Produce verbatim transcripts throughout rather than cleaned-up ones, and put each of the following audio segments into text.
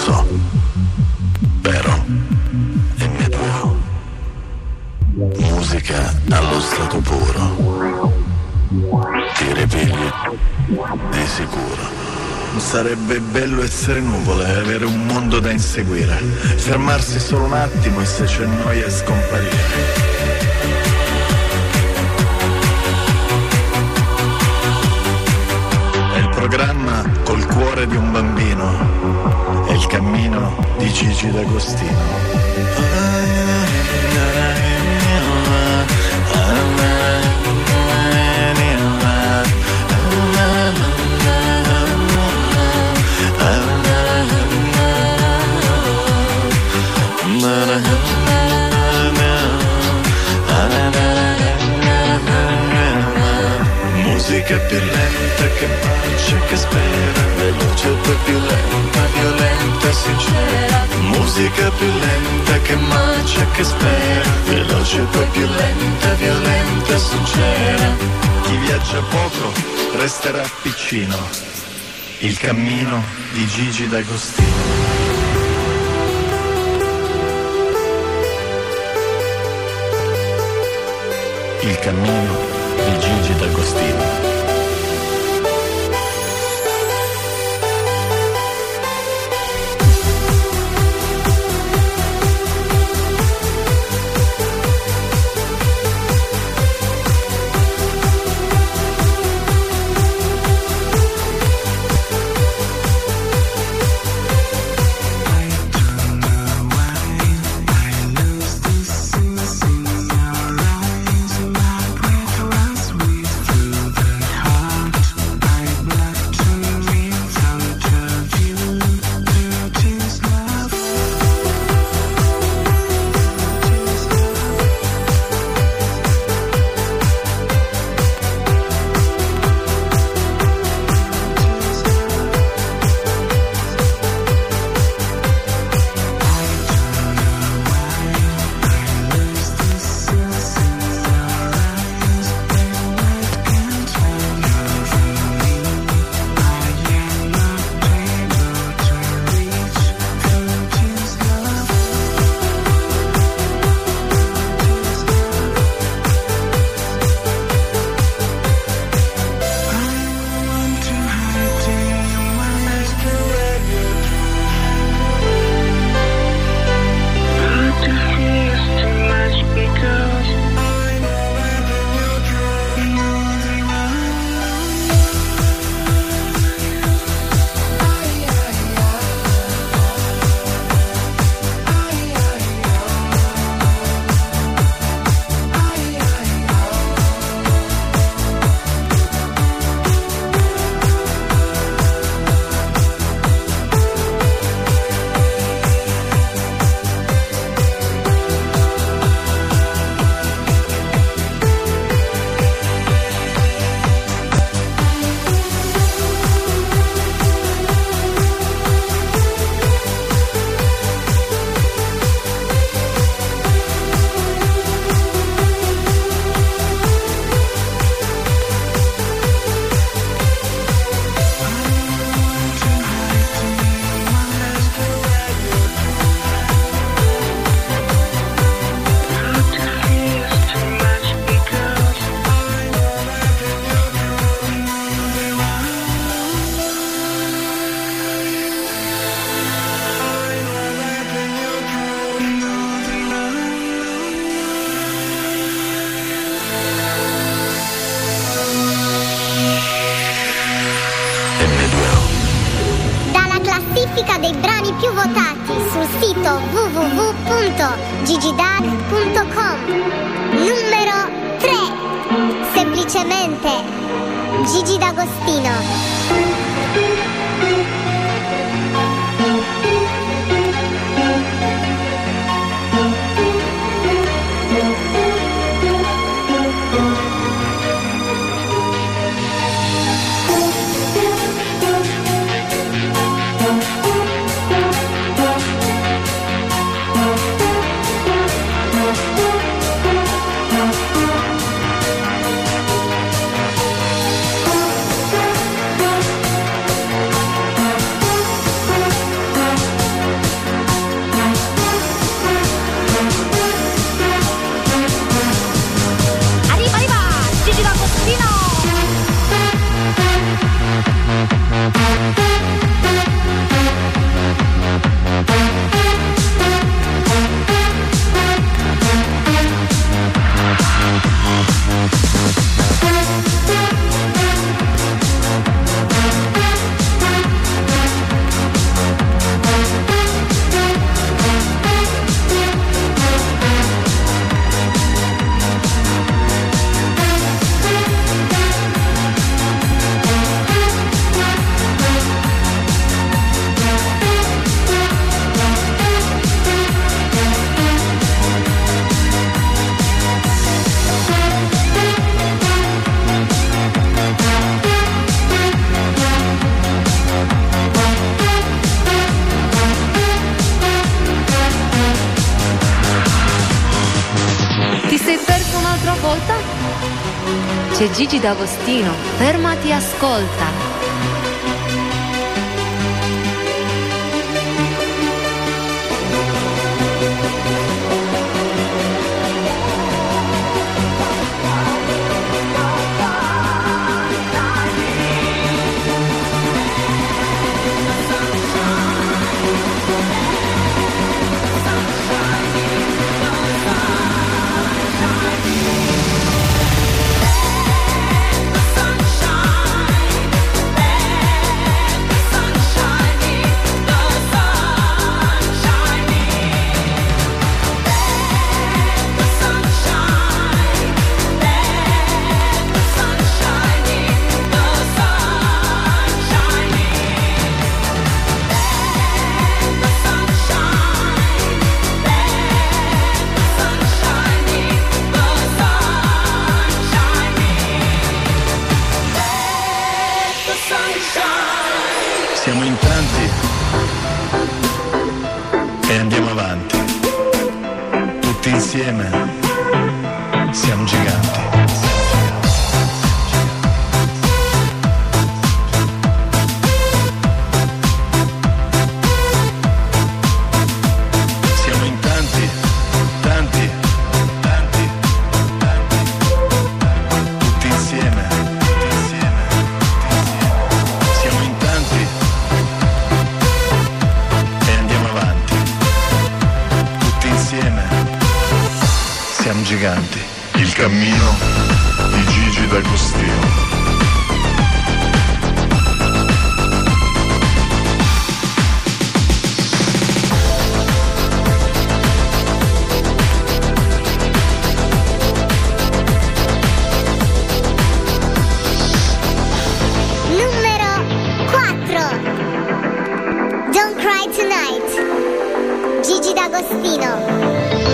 so, però è mia tua. Musica allo stato puro, ti ripigli di sicuro. Sarebbe bello essere nuvole e avere un mondo da inseguire, fermarsi solo un attimo e se c'è noia scomparire. È il programma col cuore di un bambino, è il cammino di Gigi D'Agostino. Musica più lenta che bacia e che spera, veloce poi più lenta, violenta e sincera. Musica più lenta che bacia e che spera, veloce poi più lenta, violenta e sincera. Chi viaggia poco resterà piccino, il cammino di Gigi D'Agostino. Il cammino di Gigi D'Agostino. Dei brani più votati sul sito w w w punto gigidag punto com. Numero tre, semplicemente Gigi D'Agostino. C'è Gigi D'Agostino, fermati, ascolta. Siamo in tanti e andiamo avanti, tutti insieme siamo giganti. Siamo in tanti, tanti, tanti, tanti, tutti insieme, tutti insieme, tutti insieme. Siamo in tanti e andiamo avanti, tutti insieme siamo giganti. Il cammino di Gigi D'Agostino. Numero quattro. Don't Cry Tonight, Gigi D'Agostino.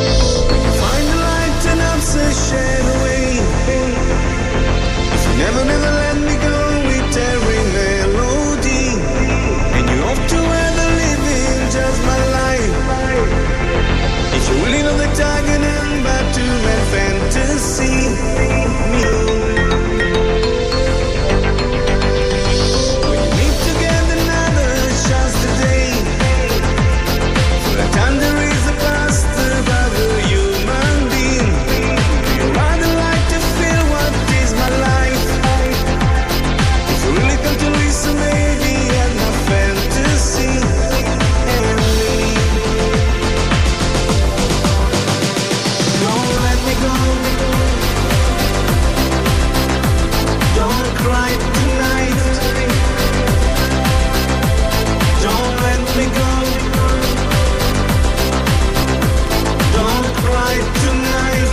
Shade away. If you never, never let me go with every melody, and you off to ever living just my life. If you really know the target and back to that fantasy, me. When you meet together, another chance today. For the time there is a past about the human being. Rather like to feel what is my life. If you really come to listen, maybe at my fantasy and me. Don't let me go. Don't cry tonight. Don't let me go. Don't cry tonight.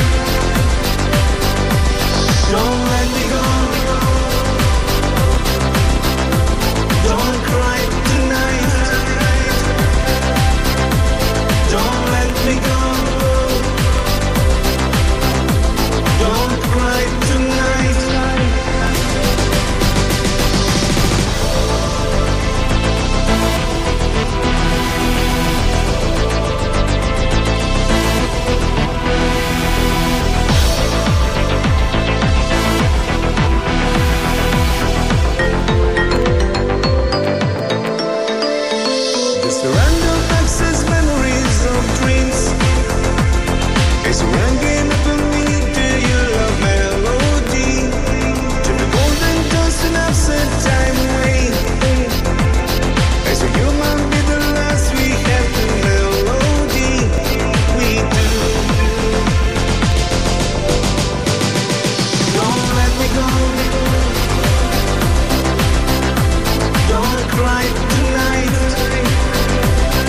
Don't let me go. Don't cry tonight. Don't let me go. Don't cry tonight. Just random access memories of dreams. It's a random game for me. Do you love melody? To the golden dust and upset time away. As a human be the last we have the melody. We do. Don't let me go. Don't cry tonight.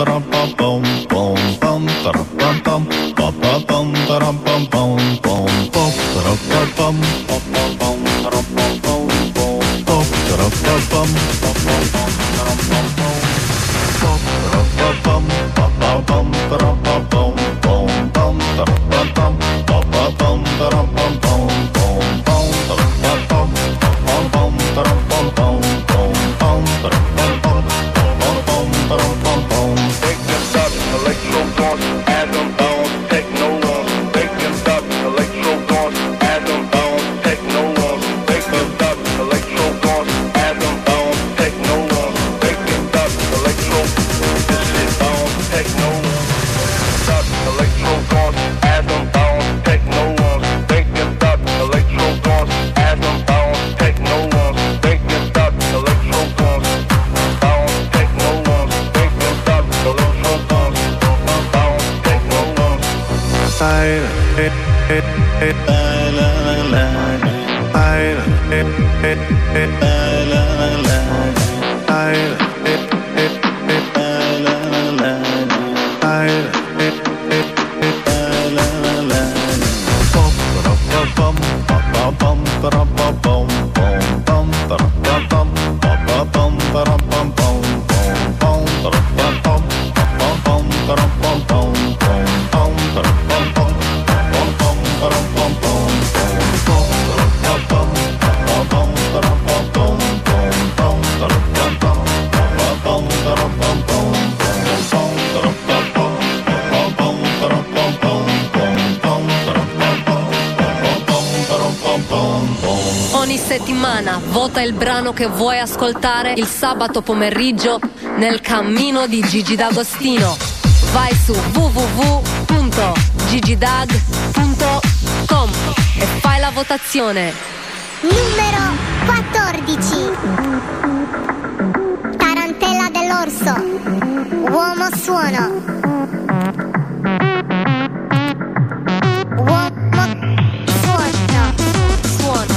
taram pam pam pam pam taram pam pam pam pam taram pam pam pam pam taram pam pam pam pam taram pam pam pam taram pam pam pam pam taram pam pam pam pam pam taram pam pam pam pam taram pam pam pam pam taram pam pam pam pam taram pam pam pam pam taram pam pam pam pam taram pam pam pam pam taram pam pam. They can stop electro dance, atom bounce, techno ones. They can stop electro dance, atom bounce, techno ones. They can stop electro dance, atom bounce, techno ones. They can stop electro this shit bounce, techno ones. Stop electro dance, atom bounce, techno ones. They can stop electro dance, atom bounce, techno ones. They can stop electro dance, bounce, techno ones. They can stop electro dance, bounce, techno ones. Ogni settimana vota il brano che vuoi ascoltare il sabato pomeriggio nel cammino di Gigi D'Agostino. Vai su w w w punto gigidag punto com e fai la votazione. Numero quattordici. Tarantella dell'orso. Uomo suono. Uomo suono. Suono.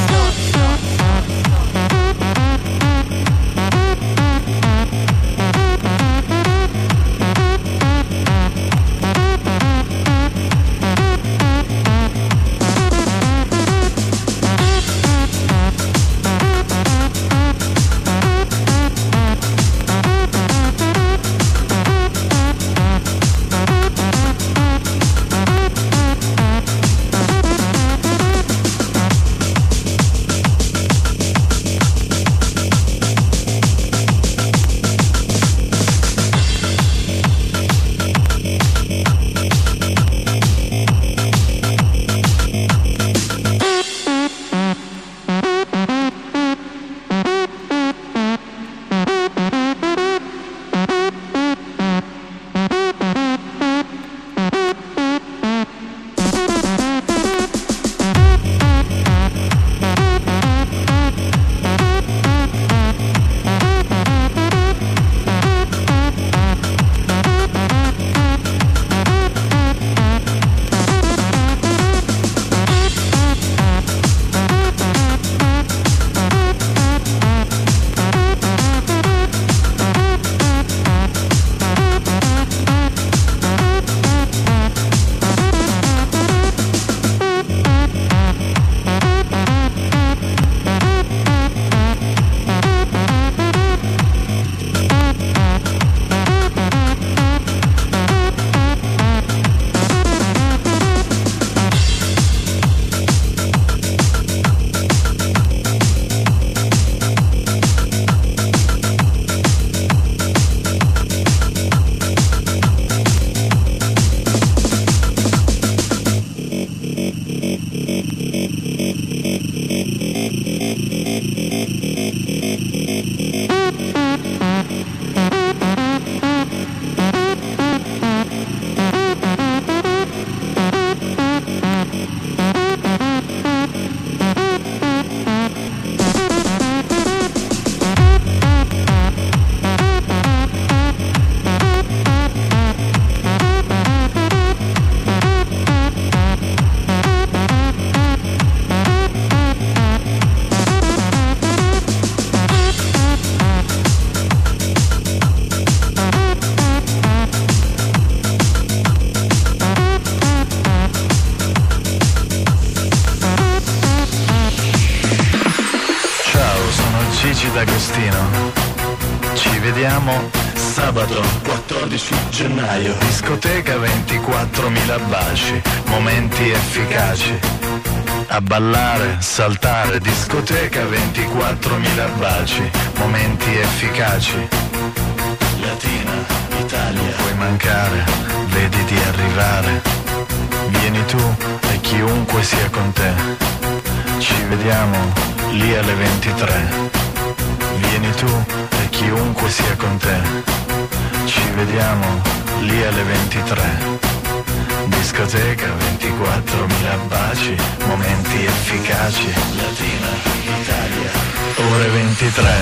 D'Agostino. Ci vediamo sabato quattordici gennaio, discoteca ventiquattromila baci, momenti efficaci. A ballare, saltare, discoteca ventiquattromila baci, momenti efficaci. Latina, Italia, puoi mancare, vedi di arrivare. Vieni tu e chiunque sia con te. Ci vediamo lì alle ventitré. Vieni tu e chiunque sia con te. Ci vediamo lì alle ventitré. Discoteca ventiquattromila baci, momenti efficaci. Latina, Italia, ore ventitré.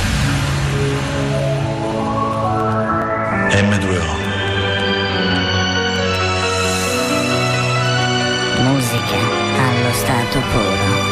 emme due o. Musica allo stato puro.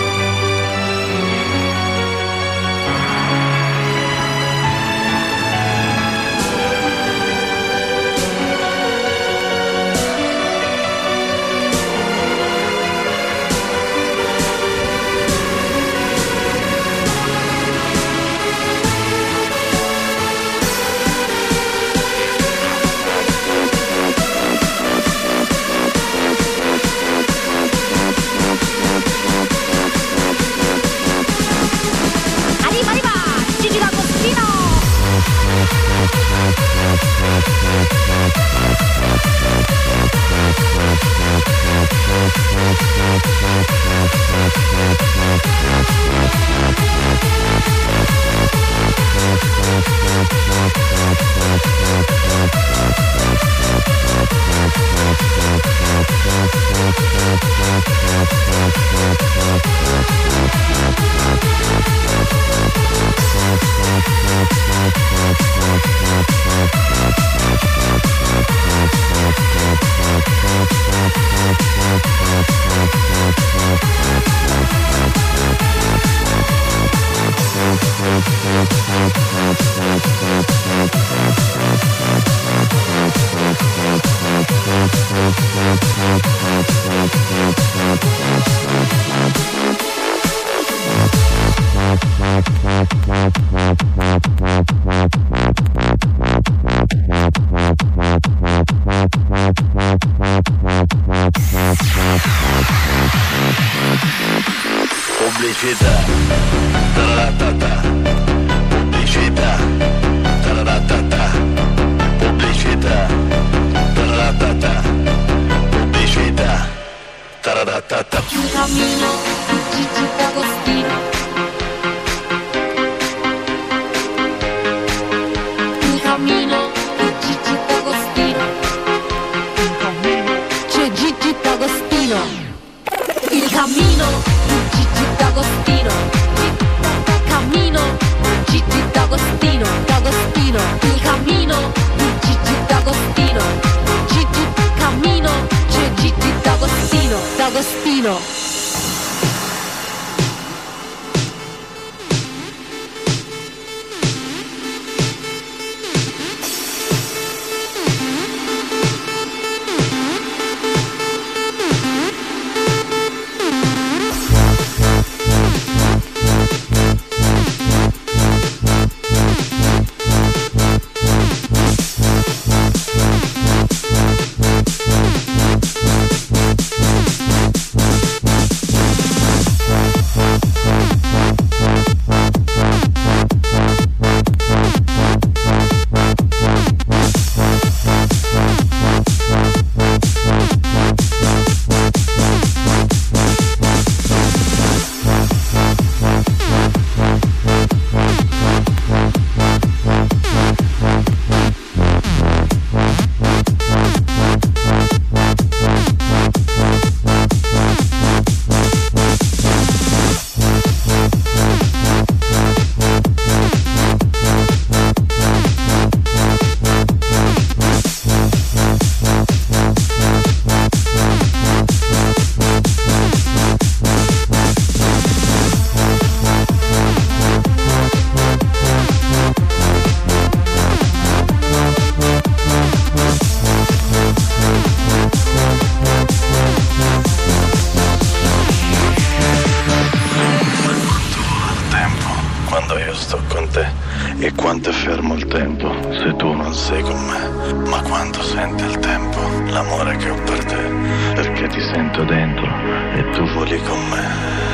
E quanto è fermo il tempo se tu non sei con me. Ma quanto sente il tempo l'amore che ho per te, perché ti sento dentro e tu voli con me.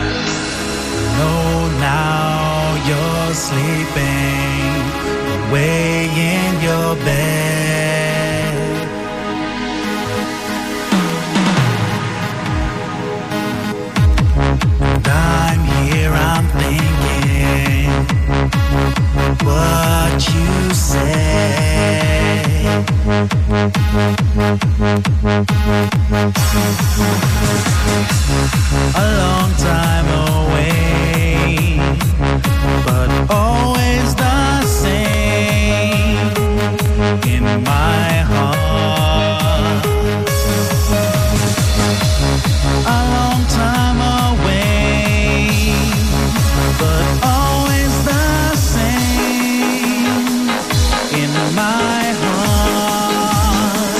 No, now you're sleeping away in your bed. And I'm here, I'm thinking what you say. A long time away, but always the same in my heart. A long time away, but always the same in my heart.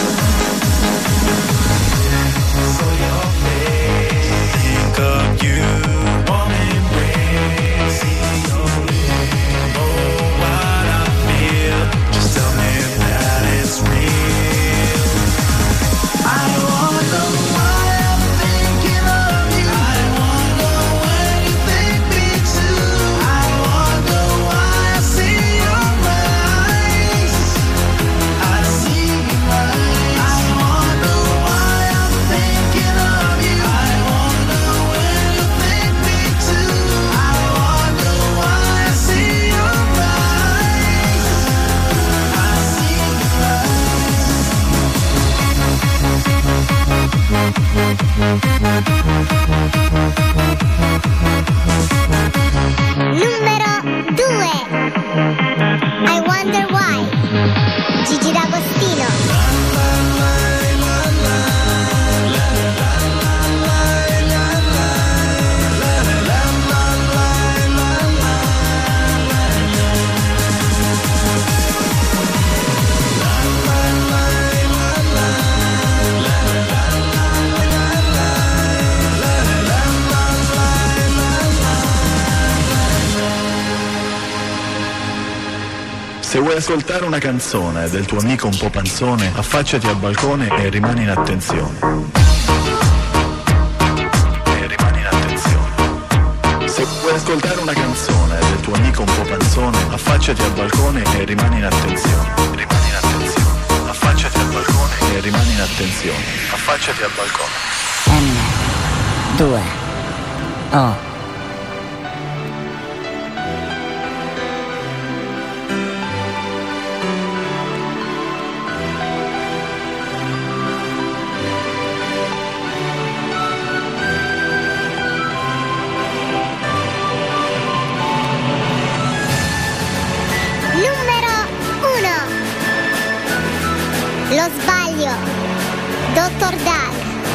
So your face, think of you, warm embrace, see your lips, oh what I feel, just tell me that it's real. I wonder why I'm thinking of you. I wonder when you think me too. I wonder why I see your eyes. I see your eyes. I wonder why I'm thinking of you. I wonder when you think me too. I wonder why I see your eyes. I see your eyes. Numero due. I Wonder Why, Gigi D'Agostino. Se vuoi ascoltare una canzone del tuo amico un po' panzone, affacciati al balcone e rimani in attenzione. E rimani in attenzione. Se vuoi ascoltare una canzone del tuo amico un po' panzone, affacciati al balcone e rimani in attenzione. Rimani in attenzione. Affacciati al balcone e rimani in attenzione. Affacciati al balcone. M due O Numero uno. Lo sbaglio, dottor Doug.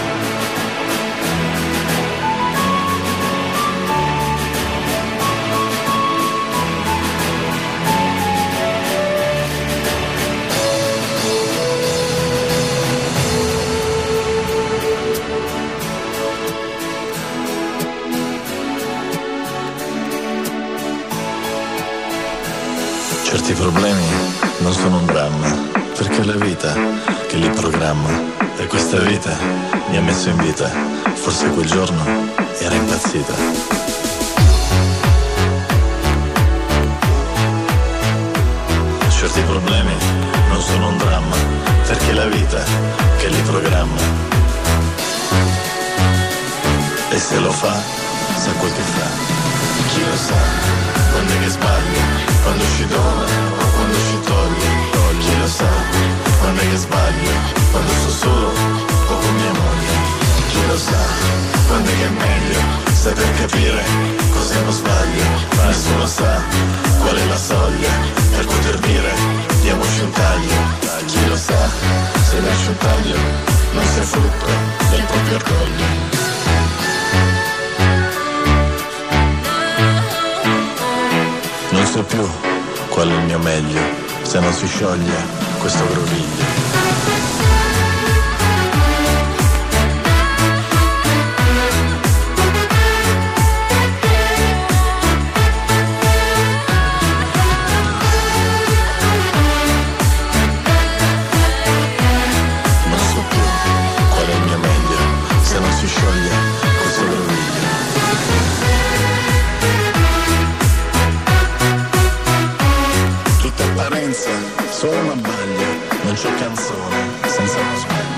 Certi problemi non sono un dramma, perché è la vita che li programma. E questa vita mi ha messo in vita, forse quel giorno era impazzita. Certi problemi non sono un dramma, perché è la vita che li programma. E se lo fa, sa quel che fa. Chi lo sa, quando è che sbaglia, quando ci dona o quando ci toglie. Chi lo sa, quando è che sbaglia, quando sto solo o con mia moglie. Chi lo sa, quando è che è meglio saper capire cosa non sbaglia. Ma nessuno sa qual è la soglia per poter dire diamoci un taglio. Chi lo sa, se lascia un taglio non sei frutto del proprio orgoglio. Non so più qual è il mio meglio, se non si scioglie questo groviglio. apparenza, solo una baglia, non c'è canzone senza uno sbaglio.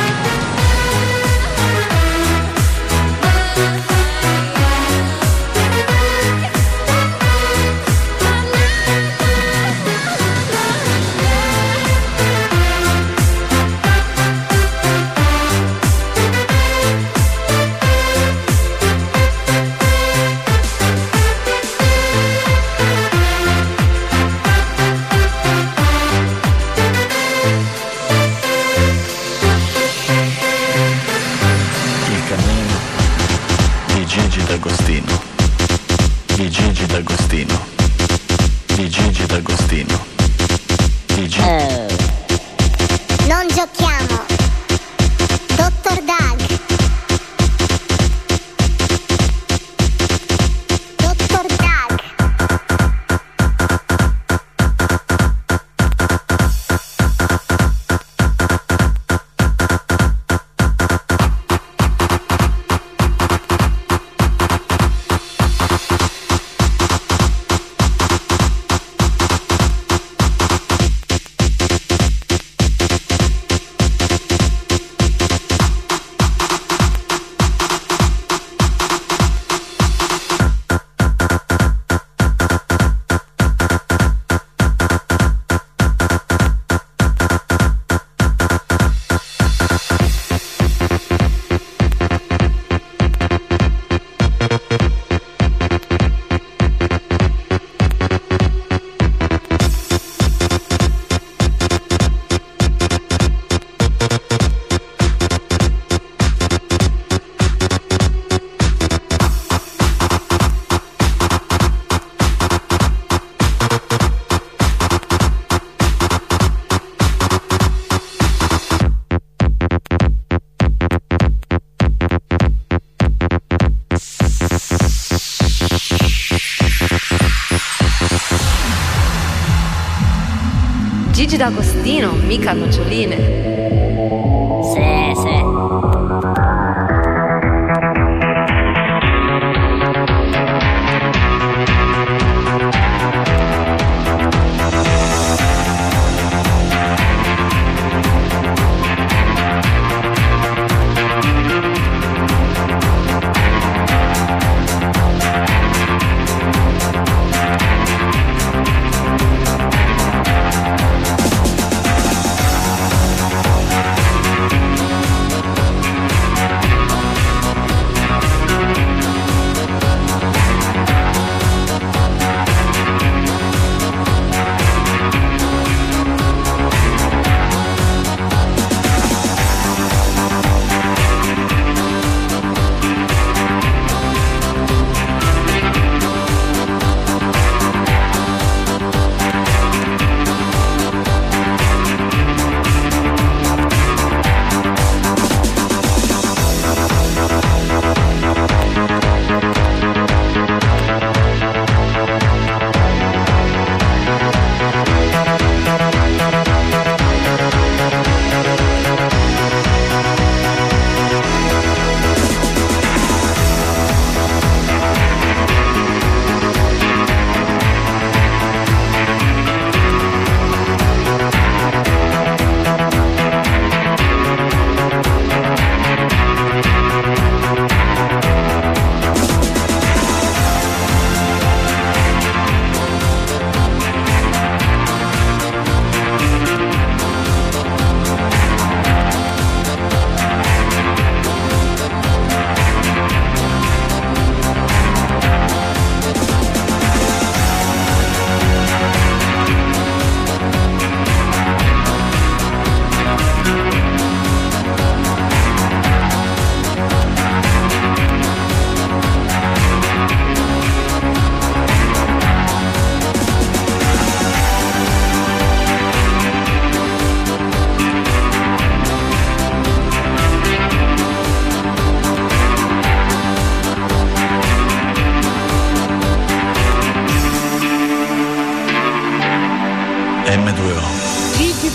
D'Agostino, di Gigi D'Agostino, di Gigi D'Agostino, di Gigi. Oh. Non giochiamo. Dottor Dag. Dottor Dag. Gigi D'Agostino, mica noccioline. Sì, sì. emme due o. Gigi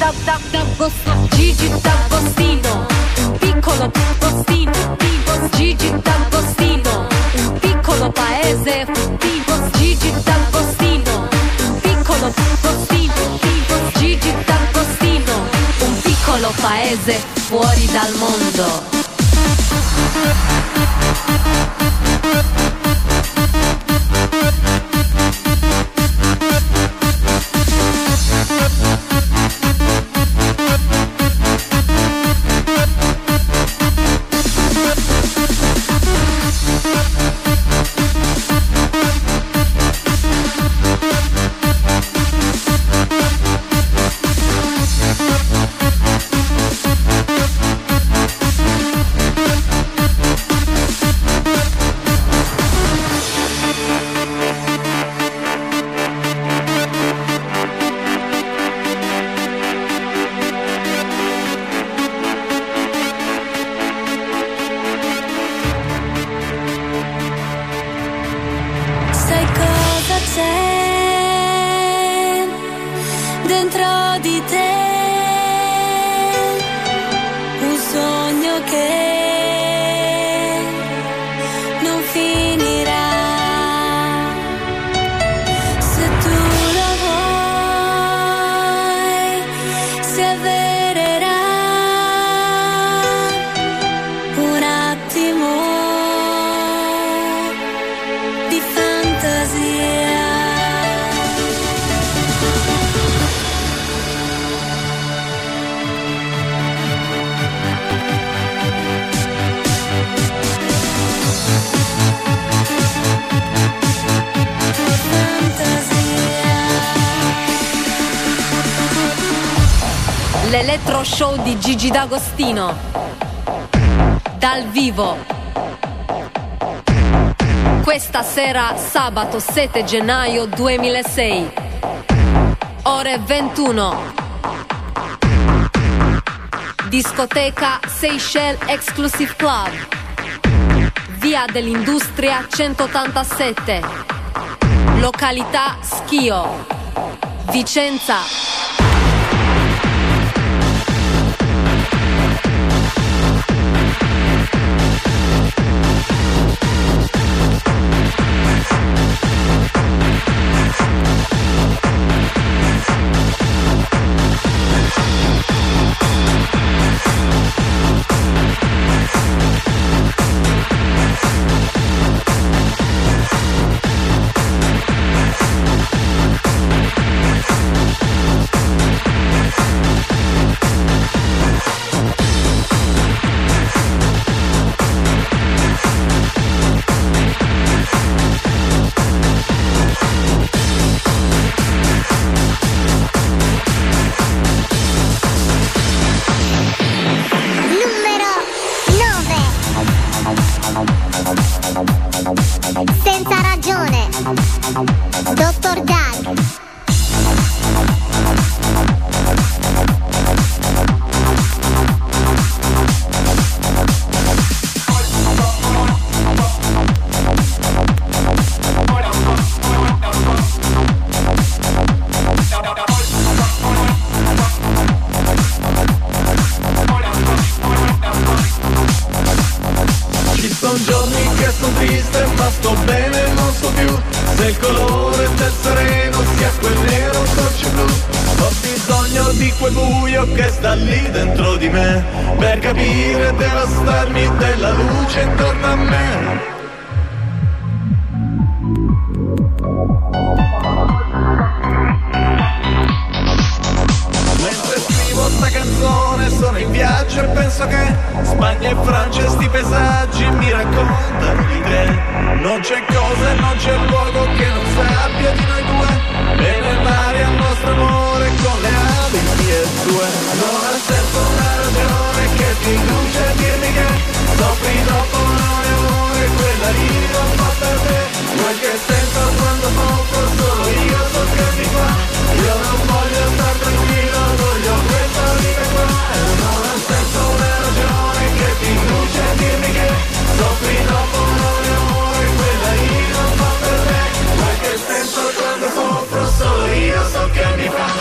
D'Agostino, Gigi D'Agostino, un piccolo postino, tipo Gigi D'Agostino, un piccolo paese tipo Gigi D'Agostino, un piccolo postino. paese fuori dal mondo. L'Electro Show di Gigi D'Agostino dal vivo questa sera, sabato sette gennaio duemilasei, ore ventuno, discoteca Seychelles Exclusive Club, via dell'Industria centottantasette, località Schio, Vicenza. Senza ragione, Dottor Dag. Ci son giorni che son triste ma sto bene, non so più se il colore del sereno sia quel nero o dolce blu. Ho bisogno di quel buio che sta lì dentro di me per capire e devastarmi della luce intorno a me. Sta canzone sono in viaggio e penso che Spagna e Francia sti paesaggi mi raccontano di te. Non c'è cosa e non c'è luogo che non sappia di noi due, e nel mare al nostro amore con le ali mie e tue. Non ha senso una ragione che ti induce a dirmi che soffri troppo noi amore, quella lì non fa per te. Quel che sento quando soffro solo io so che mi fa. Io non voglio star tranquillo, voglio questa vita qua. Non ha senso una ragione che ti induce a dirmi che soffri troppo noi amore, quella lì non fa per te. Quel che sento quando soffro solo io so che mi fa.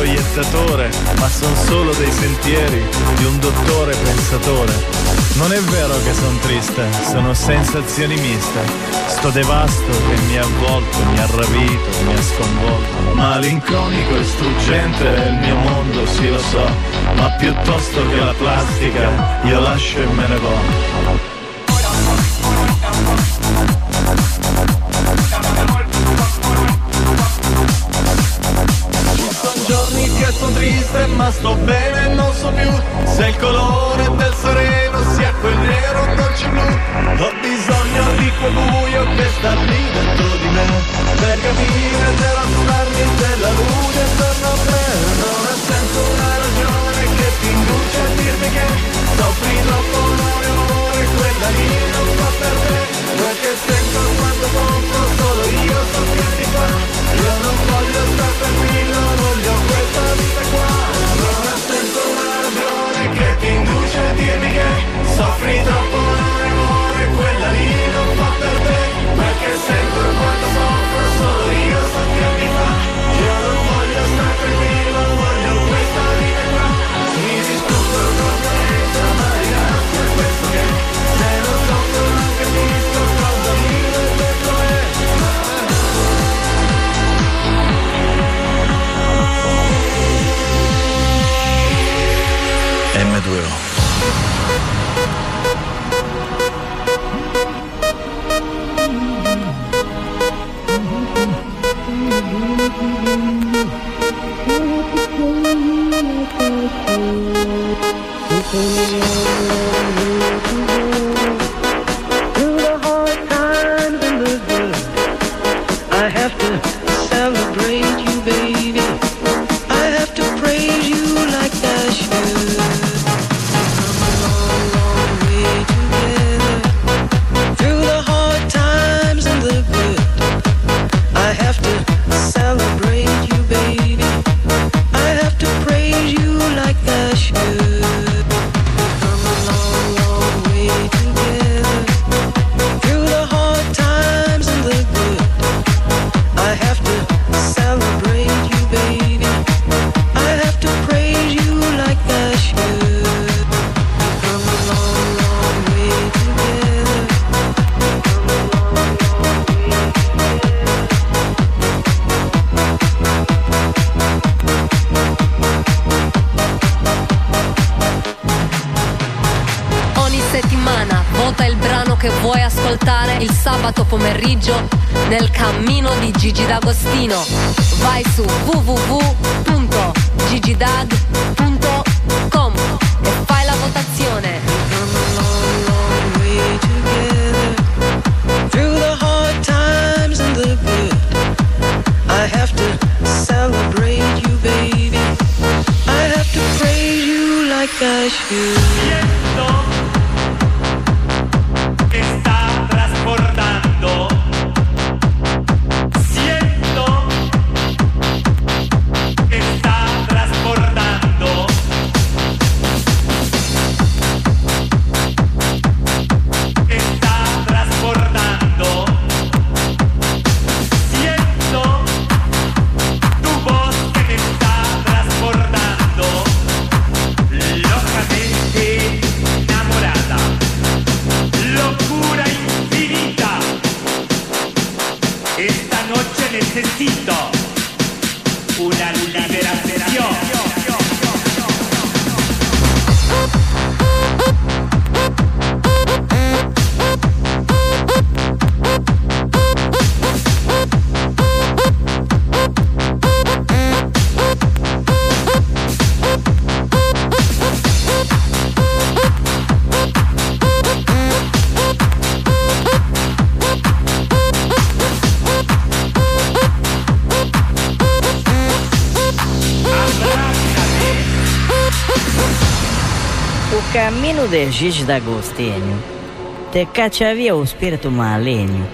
proiettatore, ma son solo dei sentieri di un dottore pensatore. Non è vero che son triste, sono sensazioni miste. Sto devasto che mi ha avvolto, mi ha rapito, mi ha sconvolto. Malinconico e struggente è il mio mondo, sì lo so, ma piuttosto che la plastica io lascio e me ne vo'. Che sto triste ma sto bene e non so più se il colore del sereno sia quel nero o dolce blu. Ho bisogno di quel buio che sta lì dentro di me per capire della starmi della luce intorno a me. Non ha senso una ragione che ti induce a dirmi che soffri troppo amore, amore, quella lì non fa per te. Quel che sento quando compro solo io so che mi fa. Io non voglio stare tranquillo, voglio questa vita qua. Non ha senso una ragione che ti induce a dirmi che soffri troppo amore, amore, quella lì non fa per te. Perché sento quando soffro solo io so che mi fa. Io non voglio stare tranquillo, voglio questa vita qua. Mi disturbo completamente, ma ragazzi è questo che se non soffro non capisco cosa vivo e dentro è. emme due o. Through the hard times and the good, I have to celebrate you, baby. I have to praise you like I should. Come a long, long way together. Through the hard times and the good, I have to celebrate you, baby. I have to praise you like I should. Come a long, long way together. Through the hard times and the good, I have to celebrate you, baby. I have to praise you like I should. Come a long, long way together. Come a long, long way Ogni settimana vota il brano che vuoi ascoltare il sabato pomeriggio nel cammino di Gigi D'Agostino. Vai su w w w punto gigidag punto com e fai la votazione. Come a long, long way together. Through the hard times and the good, I have to celebrate you, baby. I have to praise you like I should. Che sta trasportando. Siento che sta trasportando. Che sta trasportando. Siento tu voz que me está trasportando. Locamente enamorada. Locura infinita. Esta noche necesito una liberación. O cammino del Gigi D'Agostino te caccia via o spirito maligno.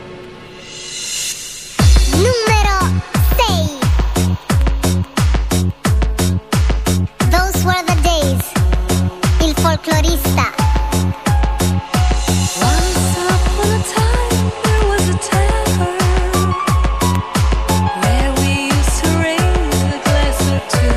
Numero sei. Those were the days. Il folclorista. Once upon a time there was a tavern where we used to raise a glass or two.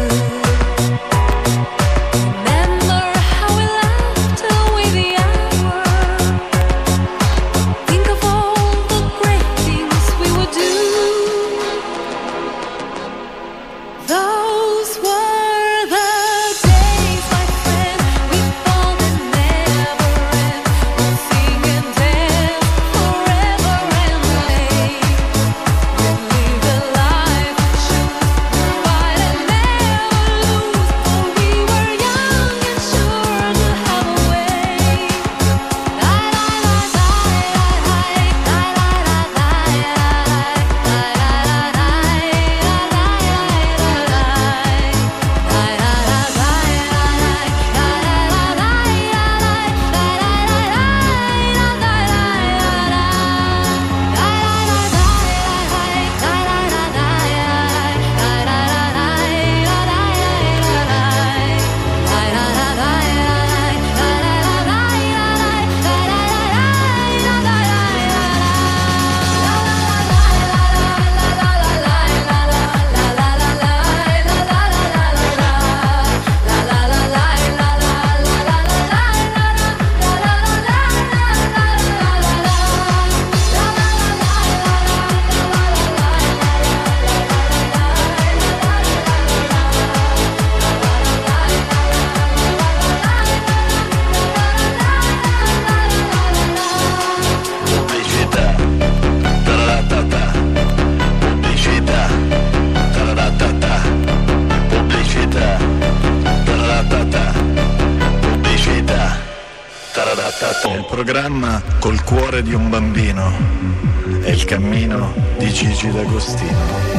È il programma col cuore di un bambino. È il cammino di Gigi D'Agostino.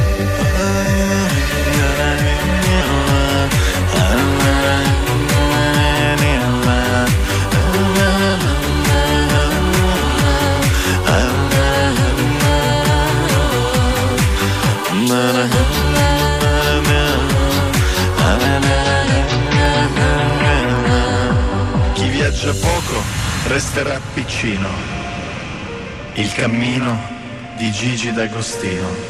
Chi viaggia poco resterà piccino. Il cammino di Gigi D'Agostino.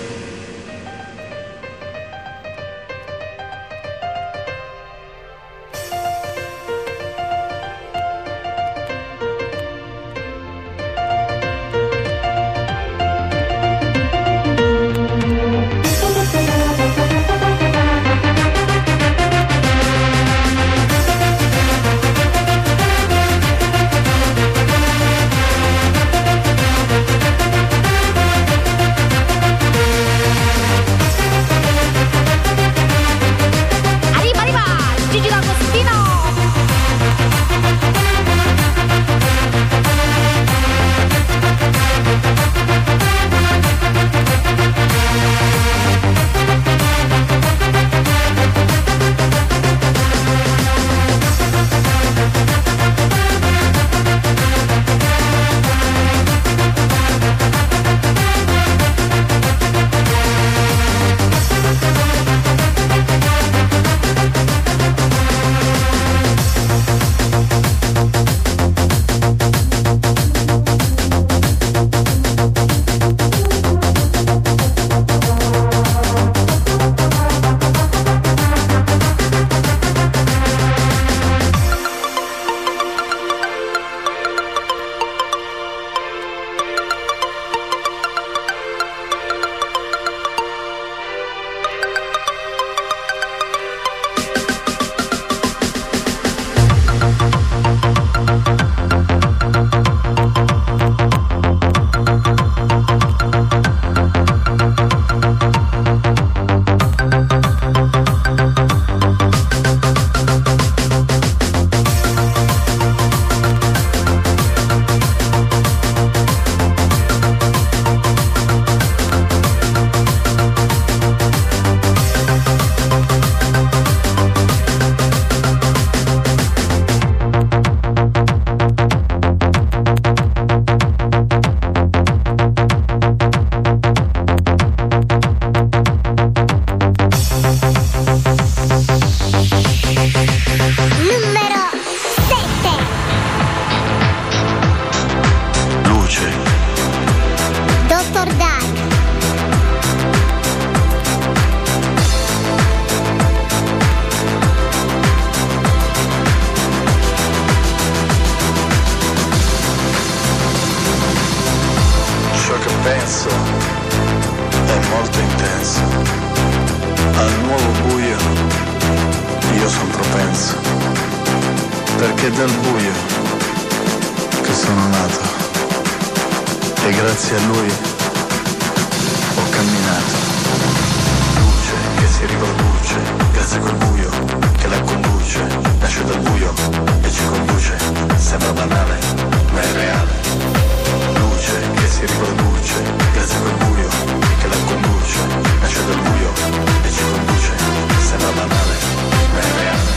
penso è molto intenso. Al nuovo buio io son propenso, perché dal buio che sono nato e grazie a lui ho camminato. Luce che si riproduce grazie a quel buio che la conduce, nasce dal buio e ci conduce, sembra banale ma è reale. Luce che si riproduce grazie a quel buio che la conduce, nasce dal buio e ci conduce, sembra banale ma è reale.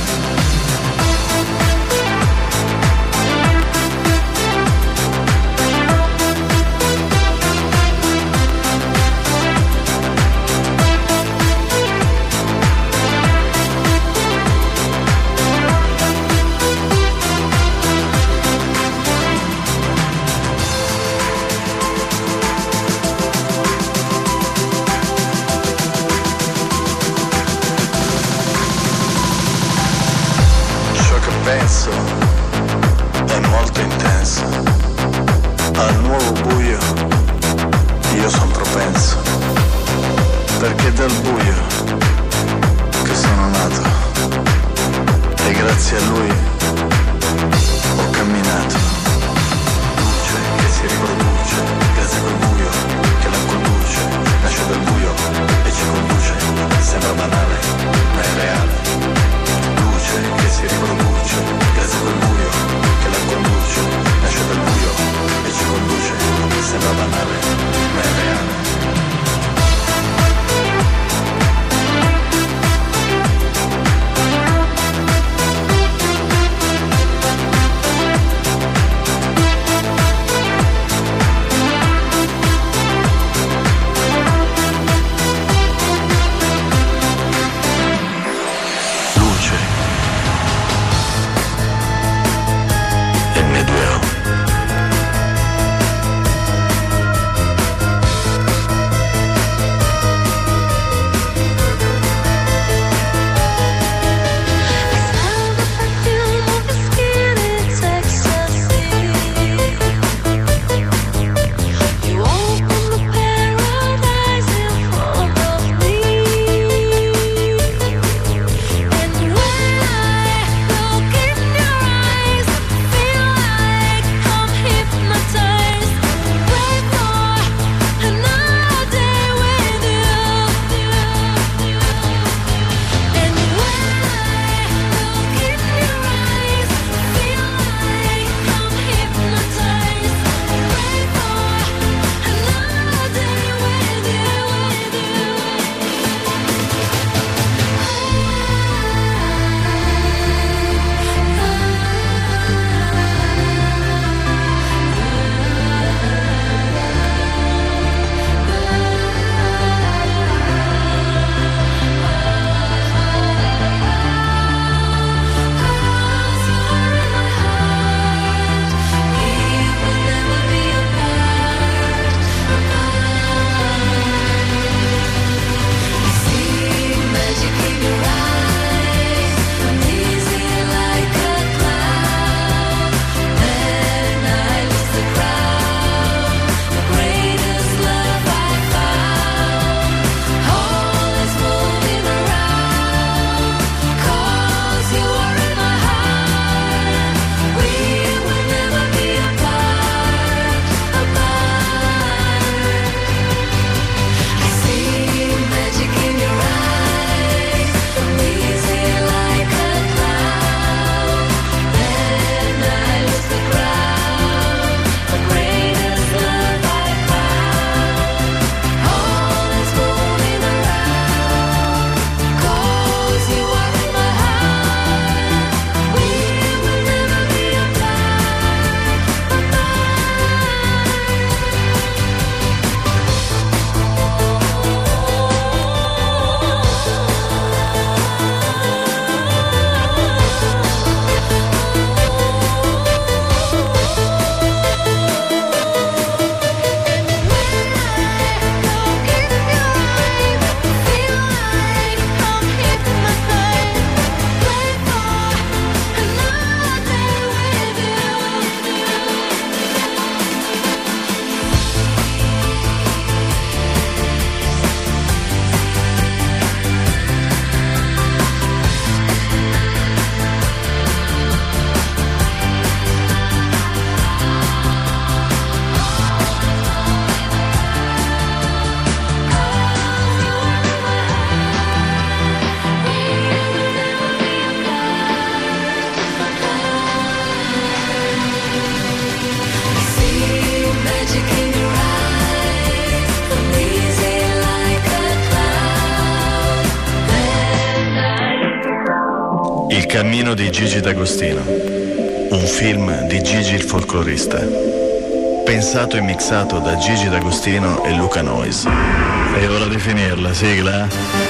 cammino di Gigi D'Agostino, un film di Gigi il folclorista, pensato e mixato da Gigi D'Agostino e Luca Noise. È ora di finirla, sigla?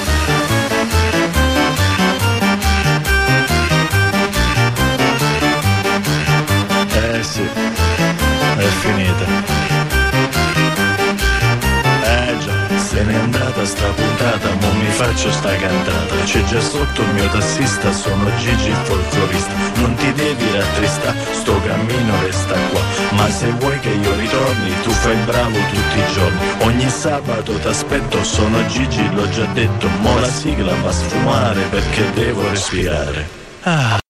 Eh sì, è finita. Eh già, se n'è andata sta puntata, mo mi faccio sta cantata. C'è già sotto il mio tassista, sono Gigi il folclorista. Non ti devi rattristare, sto cammino resta qua. Ma se vuoi che io ritorni, tu fai il bravo tutti i giorni. Ogni sabato t'aspetto, sono Gigi, l'ho già detto. Mo la sigla va a sfumare perché devo respirare. Ah.